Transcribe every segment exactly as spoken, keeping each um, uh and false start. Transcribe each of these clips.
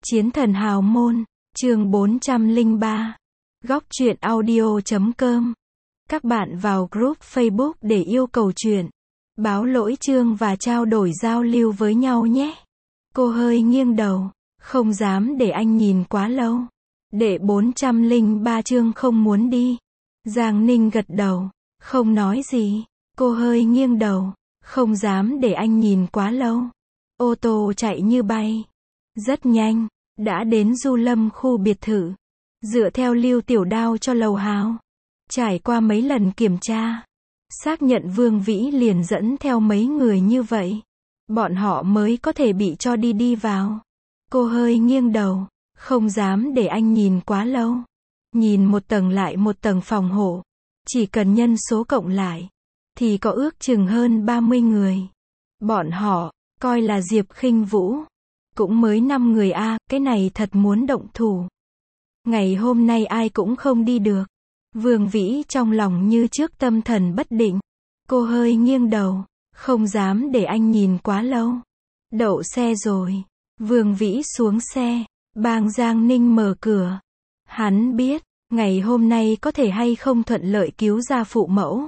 Chiến thần hào môn, chương bốn trăm lẻ ba. Góc truyện audio chấm com. Các bạn vào group Facebook để yêu cầu truyện, báo lỗi chương và trao đổi giao lưu với nhau nhé. Cô hơi nghiêng đầu, không dám để anh nhìn quá lâu. Đệ bốn trăm lẻ ba chương không muốn đi. Giang Ninh gật đầu, không nói gì. Cô hơi nghiêng đầu, không dám để anh nhìn quá lâu. Ô tô chạy như bay. Rất nhanh, đã đến Du Lâm khu biệt thự. Dựa theo Lưu Tiểu Đao cho lầu hào. Trải qua mấy lần kiểm tra, xác nhận Vương Vĩ liền dẫn theo mấy người như vậy. Bọn họ mới có thể bị cho đi đi vào. Cô hơi nghiêng đầu, không dám để anh nhìn quá lâu. Nhìn một tầng lại một tầng phòng hộ. Chỉ cần nhân số cộng lại, thì có ước chừng hơn ba mươi người. Bọn họ, coi là Diệp Khinh Vũ. Cũng mới năm người a, à, cái này thật muốn động thủ. Ngày hôm nay ai cũng không đi được. Vương Vĩ trong lòng như trước tâm thần bất định. Cô hơi nghiêng đầu, không dám để anh nhìn quá lâu. Đậu xe rồi. Vương Vĩ xuống xe, bang Giang Ninh mở cửa. Hắn biết, ngày hôm nay có thể hay không thuận lợi cứu ra phụ mẫu.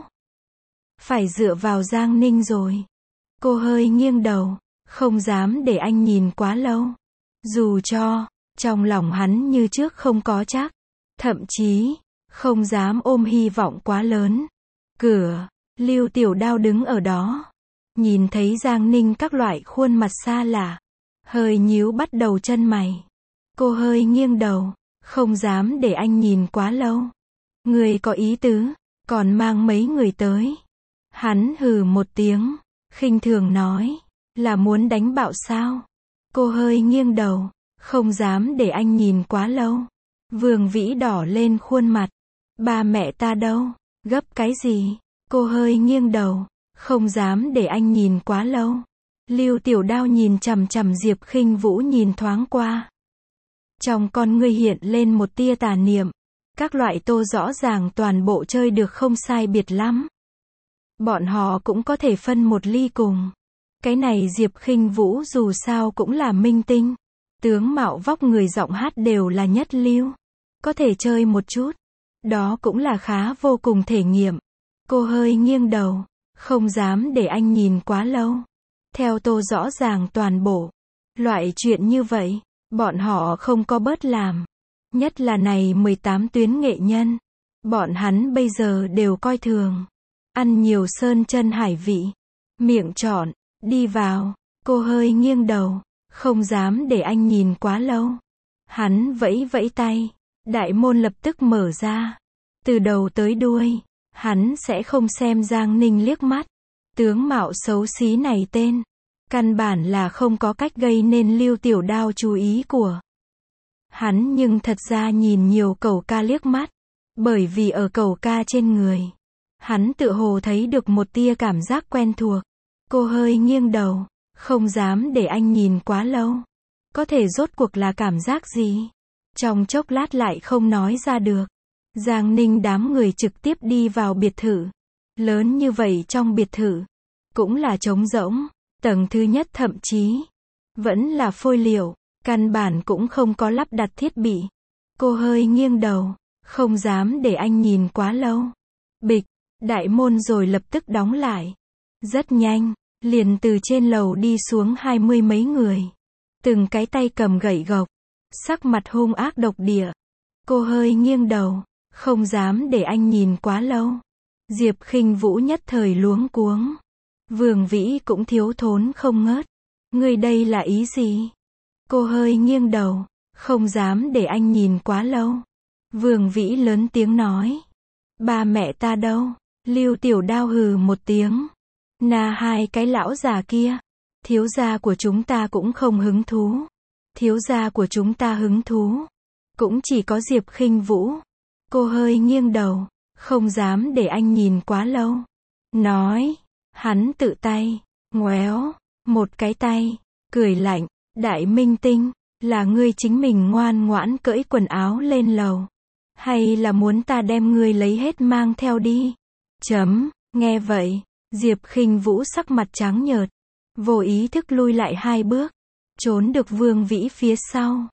Phải dựa vào Giang Ninh rồi. Cô hơi nghiêng đầu, không dám để anh nhìn quá lâu. Dù cho, trong lòng hắn như trước không có chắc. Thậm chí, không dám ôm hy vọng quá lớn. Cửa, Lưu Tiểu Đao đứng ở đó. Nhìn thấy Giang Ninh các loại khuôn mặt xa lạ. Hơi nhíu bắt đầu chân mày. Cô hơi nghiêng đầu, không dám để anh nhìn quá lâu. Người có ý tứ, còn mang mấy người tới. Hắn hừ một tiếng, khinh thường nói, là muốn đánh bạo sao? Cô hơi nghiêng đầu, không dám để anh nhìn quá lâu. Vương Vĩ đỏ lên khuôn mặt. Ba mẹ ta đâu? Gấp cái gì? Cô hơi nghiêng đầu, không dám để anh nhìn quá lâu. Lưu Tiểu Đao nhìn chằm chằm Diệp Khinh Vũ nhìn thoáng qua. Trong con ngươi hiện lên một tia tà niệm. Các loại tô rõ ràng toàn bộ chơi được không sai biệt lắm. Bọn họ cũng có thể phân một ly cùng. Cái này Diệp Khinh Vũ dù sao cũng là minh tinh. Tướng mạo vóc người giọng hát đều là nhất lưu. Có thể chơi một chút. Đó cũng là khá vô cùng thể nghiệm. Cô hơi nghiêng đầu, không dám để anh nhìn quá lâu. Theo tô rõ ràng toàn bộ. Loại chuyện như vậy, bọn họ không có bớt làm. Nhất là này mười tám tuyến nghệ nhân. Bọn hắn bây giờ đều coi thường. Ăn nhiều sơn chân hải vị. Miệng trọn, đi vào. Cô hơi nghiêng đầu, không dám để anh nhìn quá lâu. Hắn vẫy vẫy tay. Đại môn lập tức mở ra. Từ đầu tới đuôi, hắn sẽ không xem Giang Ninh liếc mắt. Tướng mạo xấu xí này tên. Căn bản là không có cách gây nên Lưu Tiểu Đao chú ý của hắn, nhưng thật ra nhìn nhiều cầu ca liếc mắt. Bởi vì ở cầu ca trên người, hắn tự hồ thấy được một tia cảm giác quen thuộc. Cô hơi nghiêng đầu, không dám để anh nhìn quá lâu. Có thể rốt cuộc là cảm giác gì? Trong chốc lát lại không nói ra được. Giang Ninh đám người trực tiếp đi vào biệt thự. Lớn như vậy trong biệt thự, cũng là trống rỗng. Tầng thứ nhất thậm chí vẫn là phôi liệu, căn bản cũng không có lắp đặt thiết bị. Cô hơi nghiêng đầu, không dám để anh nhìn quá lâu. Bịch, đại môn rồi lập tức đóng lại. Rất nhanh, liền từ trên lầu đi xuống hai mươi mấy người. Từng cái tay cầm gậy gộc, sắc mặt hung ác độc địa. Cô hơi nghiêng đầu, không dám để anh nhìn quá lâu. Diệp Khinh Vũ nhất thời luống cuống. Vương Vĩ cũng thiếu thốn không ngớt. Người đây là ý gì? Cô hơi nghiêng đầu, không dám để anh nhìn quá lâu. Vương Vĩ lớn tiếng nói. Ba mẹ ta đâu? Lưu Tiểu Đao hừ một tiếng. Na hai cái lão già kia. Thiếu gia của chúng ta cũng không hứng thú. Thiếu gia của chúng ta hứng thú. Cũng chỉ có Diệp Khinh Vũ. Cô hơi nghiêng đầu, không dám để anh nhìn quá lâu. Nói. Hắn tự tay, ngoéo, một cái tay, cười lạnh, đại minh tinh, là ngươi chính mình ngoan ngoãn cởi quần áo lên lầu. Hay là muốn ta đem ngươi lấy hết mang theo đi? Chấm, nghe vậy, Diệp Khinh Vũ sắc mặt trắng nhợt, vô ý thức lui lại hai bước, trốn được Vương Vĩ phía sau.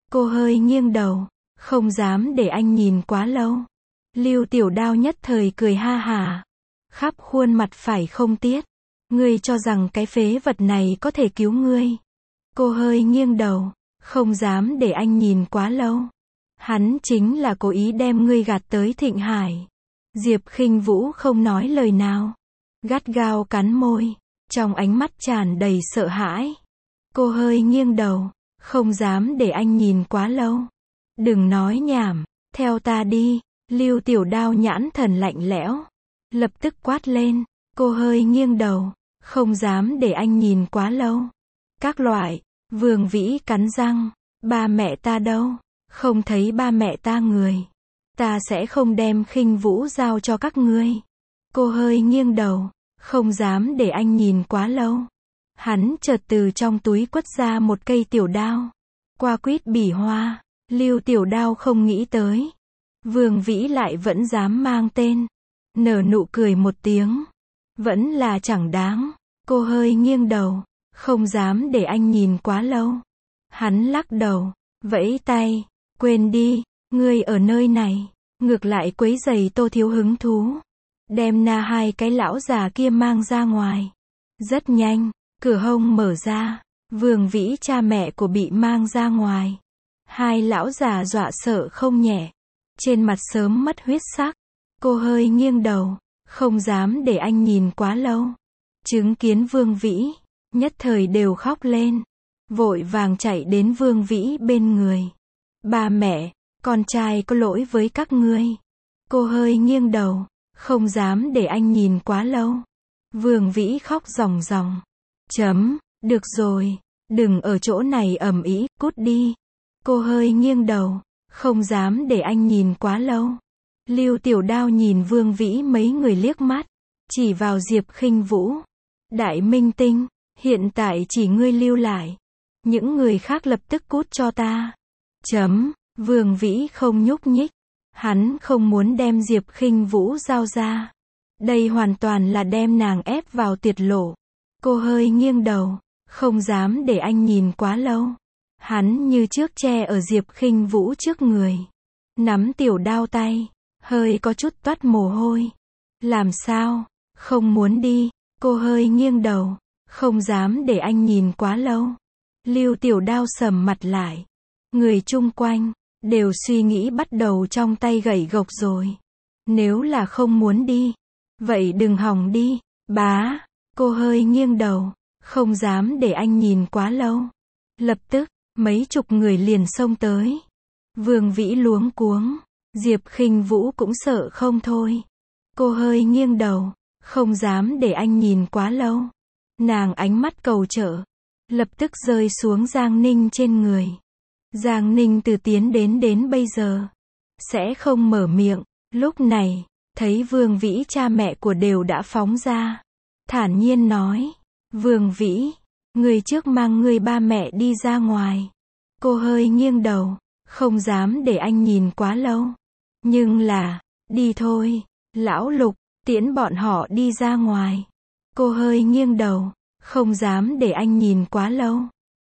Cô hơi nghiêng đầu, không dám để anh nhìn quá lâu. Lưu Tiểu Đao nhất thời cười ha hả, khắp khuôn mặt phải không Tiết. Ngươi cho rằng cái phế vật này có thể cứu ngươi. Cô hơi nghiêng đầu, không dám để anh nhìn quá lâu. Hắn chính là cố ý đem ngươi gạt tới Thịnh Hải. Diệp Khinh Vũ không nói lời nào, gắt gao cắn môi, trong ánh mắt tràn đầy sợ hãi. Cô hơi nghiêng đầu, không dám để anh nhìn quá lâu. Đừng nói nhảm, theo ta đi. Lưu Tiểu Đao nhãn thần lạnh lẽo, lập tức quát lên. Cô hơi nghiêng đầu, không dám để anh nhìn quá lâu. Các loại. Vương Vĩ cắn răng, ba mẹ ta đâu? Không thấy ba mẹ ta người. Ta sẽ không đem Khinh Vũ giao cho các ngươi. Cô hơi nghiêng đầu, không dám để anh nhìn quá lâu. Hắn chợt từ trong túi quất ra một cây tiểu đao. Qua quýt bỉ hoa, Lưu Tiểu Đao không nghĩ tới. Vương Vĩ lại vẫn dám mang tên. Nở nụ cười một tiếng. Vẫn là chẳng đáng. Cô hơi nghiêng đầu, không dám để anh nhìn quá lâu. Hắn lắc đầu, vẫy tay, quên đi, ngươi ở nơi này, ngược lại quấy rầy Tô Thiếu hứng thú. Đem na hai cái lão già kia mang ra ngoài. Rất nhanh, cửa hông mở ra, Vương Vĩ cha mẹ của bị mang ra ngoài. Hai lão già dọa sợ không nhẹ, trên mặt sớm mất huyết sắc. Cô hơi nghiêng đầu, không dám để anh nhìn quá lâu. Chứng kiến Vương Vĩ, nhất thời đều khóc lên, vội vàng chạy đến Vương Vĩ bên người. Ba mẹ, con trai có lỗi với các ngươi. Cô hơi nghiêng đầu, không dám để anh nhìn quá lâu. Vương Vĩ khóc ròng ròng. Chấm, được rồi, đừng ở chỗ này ầm ĩ, cút đi. Cô hơi nghiêng đầu, không dám để anh nhìn quá lâu. Lưu Tiểu Đao nhìn Vương Vĩ mấy người liếc mắt, chỉ vào Diệp Khinh Vũ. Đại minh tinh, hiện tại chỉ ngươi lưu lại. Những người khác lập tức cút cho ta. Chấm, Vương Vĩ không nhúc nhích. Hắn không muốn đem Diệp Khinh Vũ giao ra. Đây hoàn toàn là đem nàng ép vào tuyệt lộ. Cô hơi nghiêng đầu, không dám để anh nhìn quá lâu. Hắn như trước che ở Diệp Khinh Vũ trước người. Nắm tiểu đao tay, hơi có chút toát mồ hôi. Làm sao? Không muốn đi. Cô hơi nghiêng đầu, không dám để anh nhìn quá lâu. Lưu Tiểu Đao sầm mặt lại. Người chung quanh đều suy nghĩ bắt đầu trong tay gậy gộc rồi. Nếu là không muốn đi, vậy đừng hòng đi. Bá, cô hơi nghiêng đầu, không dám để anh nhìn quá lâu. Lập tức, mấy chục người liền xông tới. Vương Vĩ luống cuống, Diệp Khinh Vũ cũng sợ không thôi. Cô hơi nghiêng đầu, không dám để anh nhìn quá lâu. Nàng ánh mắt cầu trợ, lập tức rơi xuống Giang Ninh trên người. Giang Ninh từ tiến đến đến bây giờ, sẽ không mở miệng. Lúc này, thấy Vương Vĩ cha mẹ của đều đã phóng ra. Thản nhiên nói, Vương Vĩ, người trước mang người ba mẹ đi ra ngoài. Cô hơi nghiêng đầu, không dám để anh nhìn quá lâu. Nhưng là, đi thôi, lão Lục, tiễn bọn họ đi ra ngoài. Cô hơi nghiêng đầu, không dám để anh nhìn quá lâu.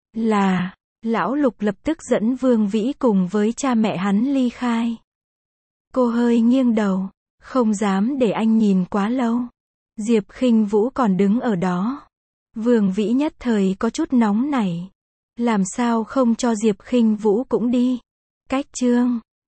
Là, lão Lục lập tức dẫn Vương Vĩ cùng với cha mẹ hắn ly khai. Cô hơi nghiêng đầu, không dám để anh nhìn quá lâu. Diệp Khinh Vũ còn đứng ở đó. Vương Vĩ nhất thời có chút nóng nảy. Làm sao không cho Diệp Khinh Vũ cũng đi? Cách chương